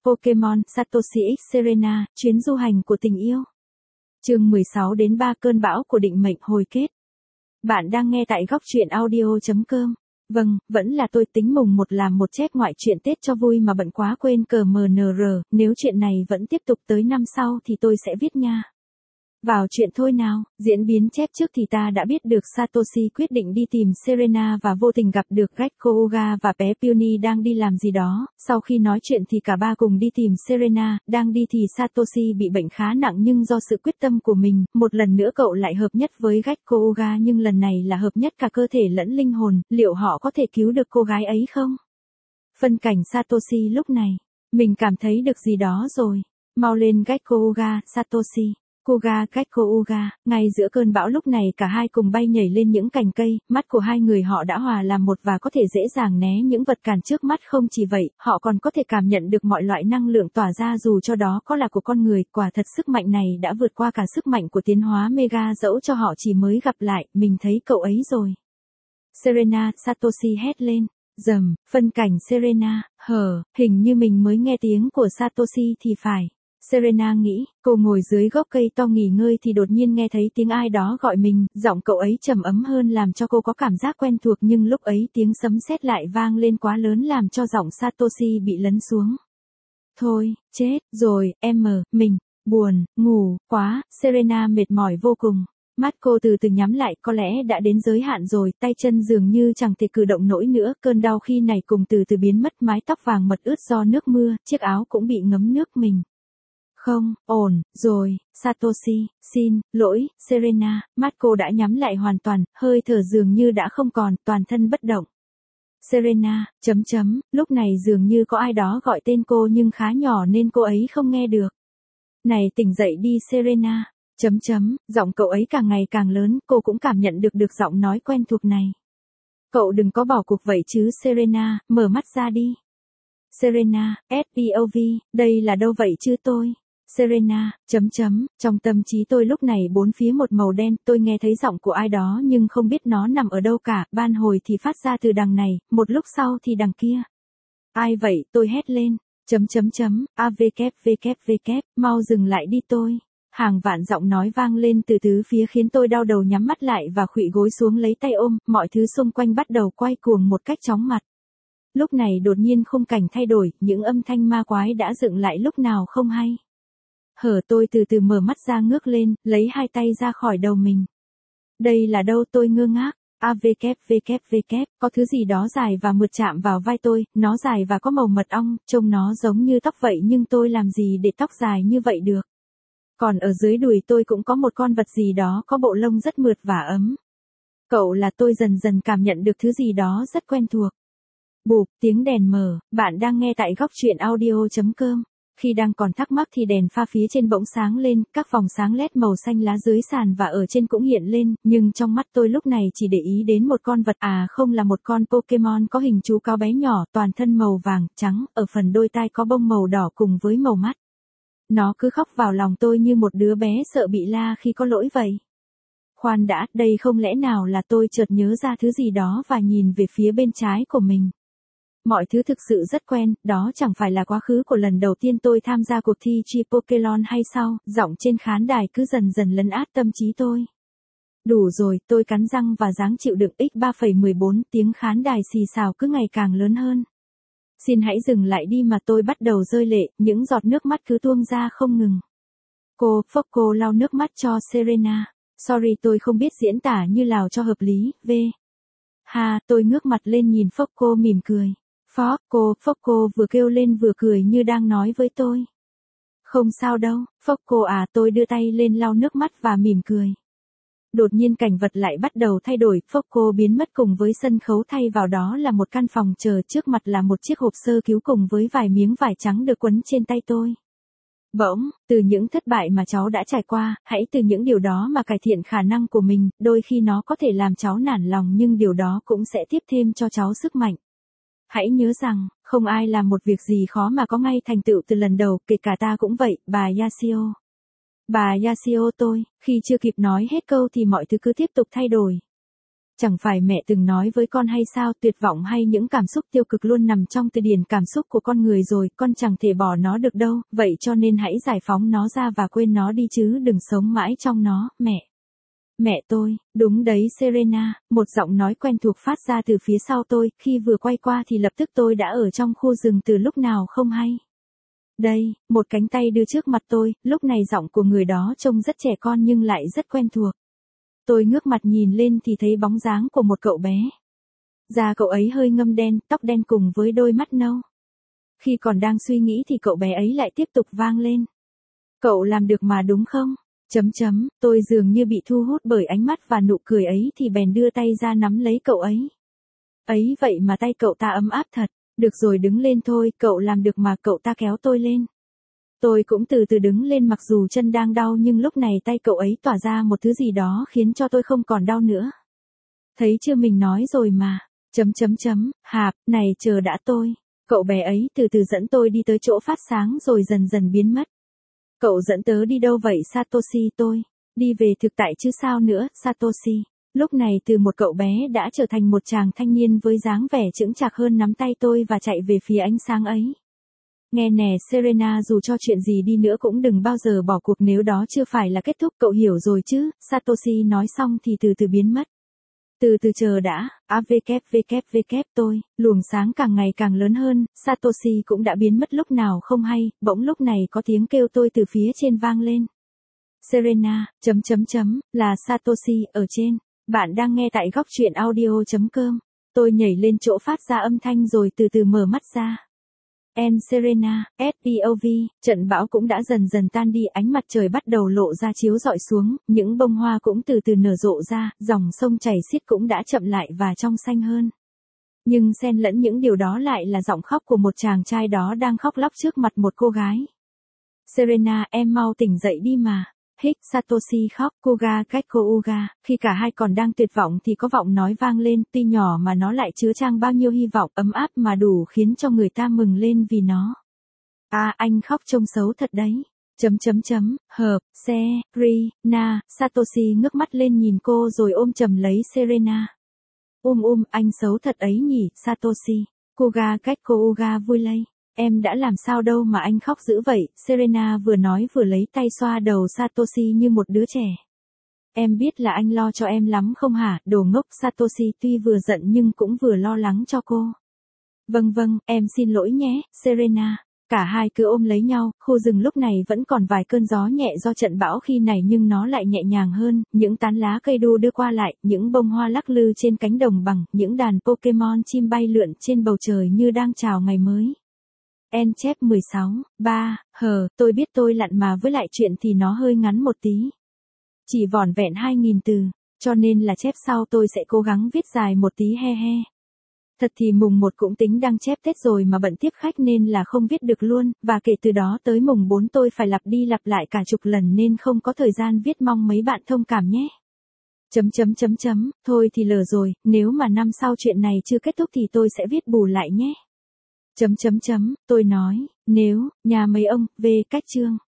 Pokémon Satoshi X Serena, chuyến du hành của tình yêu. Chương 16 đến 3 cơn bão của định mệnh hồi kết. Bạn đang nghe tại góc truyện audio.com. Vâng, vẫn là tôi tính mùng 1 làm một chép ngoại truyện Tết cho vui mà bận quá quên CMNR, nếu chuyện này vẫn tiếp tục tới năm sau thì tôi sẽ viết nha. Vào chuyện thôi nào, diễn biến chép trước thì ta đã biết được Satoshi quyết định đi tìm Serena và vô tình gặp được Gecko Uga và bé Peony đang đi làm gì đó. Sau khi nói chuyện thì cả ba cùng đi tìm Serena, đang đi thì Satoshi bị bệnh khá nặng nhưng do sự quyết tâm của mình, một lần nữa cậu lại hợp nhất với Gecko Uga nhưng lần này là hợp nhất cả cơ thể lẫn linh hồn, liệu họ có thể cứu được cô gái ấy không? Phân cảnh Satoshi lúc này, mình cảm thấy được gì đó rồi. Mau lên Gecko Uga, Satoshi. Kuga Gecko Uga, ngay giữa cơn bão lúc này cả hai cùng bay nhảy lên những cành cây, mắt của hai người họ đã hòa làm một và có thể dễ dàng né những vật cản trước mắt. Không chỉ vậy, họ còn có thể cảm nhận được mọi loại năng lượng tỏa ra dù cho đó có là của con người. Quả thật sức mạnh này đã vượt qua cả sức mạnh của tiến hóa Mega, dẫu cho họ chỉ mới gặp lại, mình thấy cậu ấy rồi. Serena, Satoshi hét lên. Rầm, phân cảnh Serena, hình như mình mới nghe tiếng của Satoshi thì phải. Serena nghĩ, cô ngồi dưới gốc cây to nghỉ ngơi thì đột nhiên nghe thấy tiếng ai đó gọi mình, giọng cậu ấy trầm ấm hơn làm cho cô có cảm giác quen thuộc nhưng lúc ấy tiếng sấm sét lại vang lên quá lớn làm cho giọng Satoshi bị lấn xuống. Thôi, chết rồi, mình, buồn, ngủ, quá, Serena mệt mỏi vô cùng. Mắt cô từ từ nhắm lại, có lẽ đã đến giới hạn rồi, tay chân dường như chẳng thể cử động nổi nữa, cơn đau khi này cùng từ từ biến mất, mái tóc vàng mật ướt do nước mưa, chiếc áo cũng bị ngấm nước mình. Không, ổn, rồi, Satoshi, xin, lỗi, Serena, mắt cô đã nhắm lại hoàn toàn, hơi thở dường như đã không còn, toàn thân bất động. Serena, lúc này dường như có ai đó gọi tên cô nhưng khá nhỏ nên cô ấy không nghe được. Này tỉnh dậy đi Serena, giọng cậu ấy càng ngày càng lớn, cô cũng cảm nhận được giọng nói quen thuộc này. Cậu đừng có bỏ cuộc vậy chứ Serena, mở mắt ra đi. Serena, SPOV, đây là đâu vậy chứ tôi? Serena, trong tâm trí tôi lúc này bốn phía một màu đen, tôi nghe thấy giọng của ai đó nhưng không biết nó nằm ở đâu cả, ban hồi thì phát ra từ đằng này, một lúc sau thì đằng kia. Ai vậy, tôi hét lên, AVKVKVK, mau dừng lại đi tôi. Hàng vạn giọng nói vang lên từ tứ phía khiến tôi đau đầu nhắm mắt lại và khuỵu gối xuống lấy tay ôm, mọi thứ xung quanh bắt đầu quay cuồng một cách chóng mặt. Lúc này đột nhiên khung cảnh thay đổi, những âm thanh ma quái đã dựng lại lúc nào không hay. Tôi từ từ mở mắt ra ngước lên, lấy hai tay ra khỏi đầu mình. Đây là đâu tôi ngơ ngác, AVKVKVK, có thứ gì đó dài và mượt chạm vào vai tôi, nó dài và có màu mật ong, trông nó giống như tóc vậy nhưng tôi làm gì để tóc dài như vậy được. Còn ở dưới đùi tôi cũng có một con vật gì đó có bộ lông rất mượt và ấm. Cậu là tôi dần dần cảm nhận được thứ gì đó rất quen thuộc. Bụp, tiếng đèn mở, bạn đang nghe tại góc truyện audio.com. Khi đang còn thắc mắc thì đèn pha phía trên bỗng sáng lên, các vòng sáng led màu xanh lá dưới sàn và ở trên cũng hiện lên, nhưng trong mắt tôi lúc này chỉ để ý đến một con vật, không là một con Pokemon có hình chú cáo bé nhỏ, toàn thân màu vàng, trắng, ở phần đôi tai có bông màu đỏ cùng với màu mắt. Nó cứ khóc vào lòng tôi như một đứa bé sợ bị la khi có lỗi vậy. Khoan đã, đây không lẽ nào là tôi chợt nhớ ra thứ gì đó và nhìn về phía bên trái của mình. Mọi thứ thực sự rất quen, đó chẳng phải là quá khứ của lần đầu tiên tôi tham gia cuộc thi G-Pokémon hay sao, giọng trên khán đài cứ dần dần lấn át tâm trí tôi. Đủ rồi, tôi cắn răng và dáng chịu đựng x3,14, tiếng khán đài xì xào cứ ngày càng lớn hơn. Xin hãy dừng lại đi mà tôi bắt đầu rơi lệ, những giọt nước mắt cứ tuôn ra không ngừng. Cô lau nước mắt cho Serena. Sorry tôi không biết diễn tả như nào cho hợp lý, tôi ngước mặt lên nhìn cô mỉm cười. Cô vừa kêu lên vừa cười như đang nói với tôi. Không sao đâu, cô tôi đưa tay lên lau nước mắt và mỉm cười. Đột nhiên cảnh vật lại bắt đầu thay đổi, cô biến mất cùng với sân khấu, thay vào đó là một căn phòng chờ, trước mặt là một chiếc hộp sơ cứu cùng với vài miếng vải trắng được quấn trên tay tôi. Bỗng, từ những thất bại mà cháu đã trải qua, hãy từ những điều đó mà cải thiện khả năng của mình, đôi khi nó có thể làm cháu nản lòng nhưng điều đó cũng sẽ tiếp thêm cho cháu sức mạnh. Hãy nhớ rằng, không ai làm một việc gì khó mà có ngay thành tựu từ lần đầu, kể cả ta cũng vậy, bà Yashio. Bà Yashio tôi, khi chưa kịp nói hết câu thì mọi thứ cứ tiếp tục thay đổi. Chẳng phải mẹ từng nói với con hay sao, tuyệt vọng hay những cảm xúc tiêu cực luôn nằm trong từ điển cảm xúc của con người rồi, con chẳng thể bỏ nó được đâu, vậy cho nên hãy giải phóng nó ra và quên nó đi chứ đừng sống mãi trong nó, mẹ. Mẹ tôi, đúng đấy Serena, một giọng nói quen thuộc phát ra từ phía sau tôi, khi vừa quay qua thì lập tức tôi đã ở trong khu rừng từ lúc nào không hay. Đây, một cánh tay đưa trước mặt tôi, lúc này giọng của người đó trông rất trẻ con nhưng lại rất quen thuộc. Tôi ngước mặt nhìn lên thì thấy bóng dáng của một cậu bé. Da cậu ấy hơi ngâm đen, tóc đen cùng với đôi mắt nâu. Khi còn đang suy nghĩ thì cậu bé ấy lại tiếp tục vang lên. Cậu làm được mà đúng không? Tôi dường như bị thu hút bởi ánh mắt và nụ cười ấy thì bèn đưa tay ra nắm lấy cậu ấy. Ấy vậy mà tay cậu ta ấm áp thật. Được rồi đứng lên thôi, cậu làm được mà, cậu ta kéo tôi lên. Tôi cũng từ từ đứng lên mặc dù chân đang đau nhưng lúc này tay cậu ấy tỏa ra một thứ gì đó khiến cho tôi không còn đau nữa. Thấy chưa mình nói rồi mà. Hạp, này chờ đã tôi. Cậu bé ấy từ từ dẫn tôi đi tới chỗ phát sáng rồi dần dần biến mất. Cậu dẫn tớ đi đâu vậy Satoshi tôi? Đi về thực tại chứ sao nữa, Satoshi. Lúc này từ một cậu bé đã trở thành một chàng thanh niên với dáng vẻ chững chạc hơn nắm tay tôi và chạy về phía ánh sáng ấy. Nghe nè Serena, dù cho chuyện gì đi nữa cũng đừng bao giờ bỏ cuộc nếu đó chưa phải là kết thúc, cậu hiểu rồi chứ, Satoshi nói xong thì từ từ biến mất. Từ từ chờ đã, tôi, luồng sáng càng ngày càng lớn hơn, Satoshi cũng đã biến mất lúc nào không hay, bỗng lúc này có tiếng kêu tôi từ phía trên vang lên. Serena, là Satoshi, ở trên. Bạn đang nghe tại góc truyện audio.com. Tôi nhảy lên chỗ phát ra âm thanh rồi từ từ mở mắt ra. Serena, SPOV, trận bão cũng đã dần dần tan đi, ánh mặt trời bắt đầu lộ ra chiếu rọi xuống, những bông hoa cũng từ từ nở rộ ra, dòng sông chảy xiết cũng đã chậm lại và trong xanh hơn. Nhưng xen lẫn những điều đó lại là giọng khóc của một chàng trai đó đang khóc lóc trước mặt một cô gái. Serena, em mau tỉnh dậy đi mà. Satoshi khóc, Kuga cách cô Uga, khi cả hai còn đang tuyệt vọng thì có vọng nói vang lên, tuy nhỏ mà nó lại chứa chan bao nhiêu hy vọng ấm áp mà đủ khiến cho người ta mừng lên vì nó. Anh khóc trông xấu thật đấy. Serena, Satoshi ngước mắt lên nhìn cô rồi ôm chầm lấy Serena. Anh xấu thật ấy nhỉ, Satoshi. Kuga cách cô Uga vui lây. Em đã làm sao đâu mà anh khóc dữ vậy, Serena vừa nói vừa lấy tay xoa đầu Satoshi như một đứa trẻ. Em biết là anh lo cho em lắm không hả, đồ ngốc, Satoshi tuy vừa giận nhưng cũng vừa lo lắng cho cô. Vâng, em xin lỗi nhé, Serena. Cả hai cứ ôm lấy nhau, khu rừng lúc này vẫn còn vài cơn gió nhẹ do trận bão khi này nhưng nó lại nhẹ nhàng hơn, những tán lá cây đu đưa qua lại, những bông hoa lắc lư trên cánh đồng bằng, những đàn Pokemon chim bay lượn trên bầu trời như đang chào ngày mới. Chép 16, tôi biết tôi lặn mà với lại chuyện thì nó hơi ngắn một tí. Chỉ vỏn vẹn 2.000 từ, cho nên là chép sau tôi sẽ cố gắng viết dài một tí he. Thật thì mùng 1 cũng tính đăng chép Tết rồi mà bận tiếp khách nên là không viết được luôn, và kể từ đó tới mùng 4 tôi phải lặp đi lặp lại cả chục lần nên không có thời gian viết, mong mấy bạn thông cảm nhé. Thôi thì lờ rồi, nếu mà năm sau chuyện này chưa kết thúc thì tôi sẽ viết bù lại nhé. Tôi nói, nếu, nhà mấy ông, về cách chương.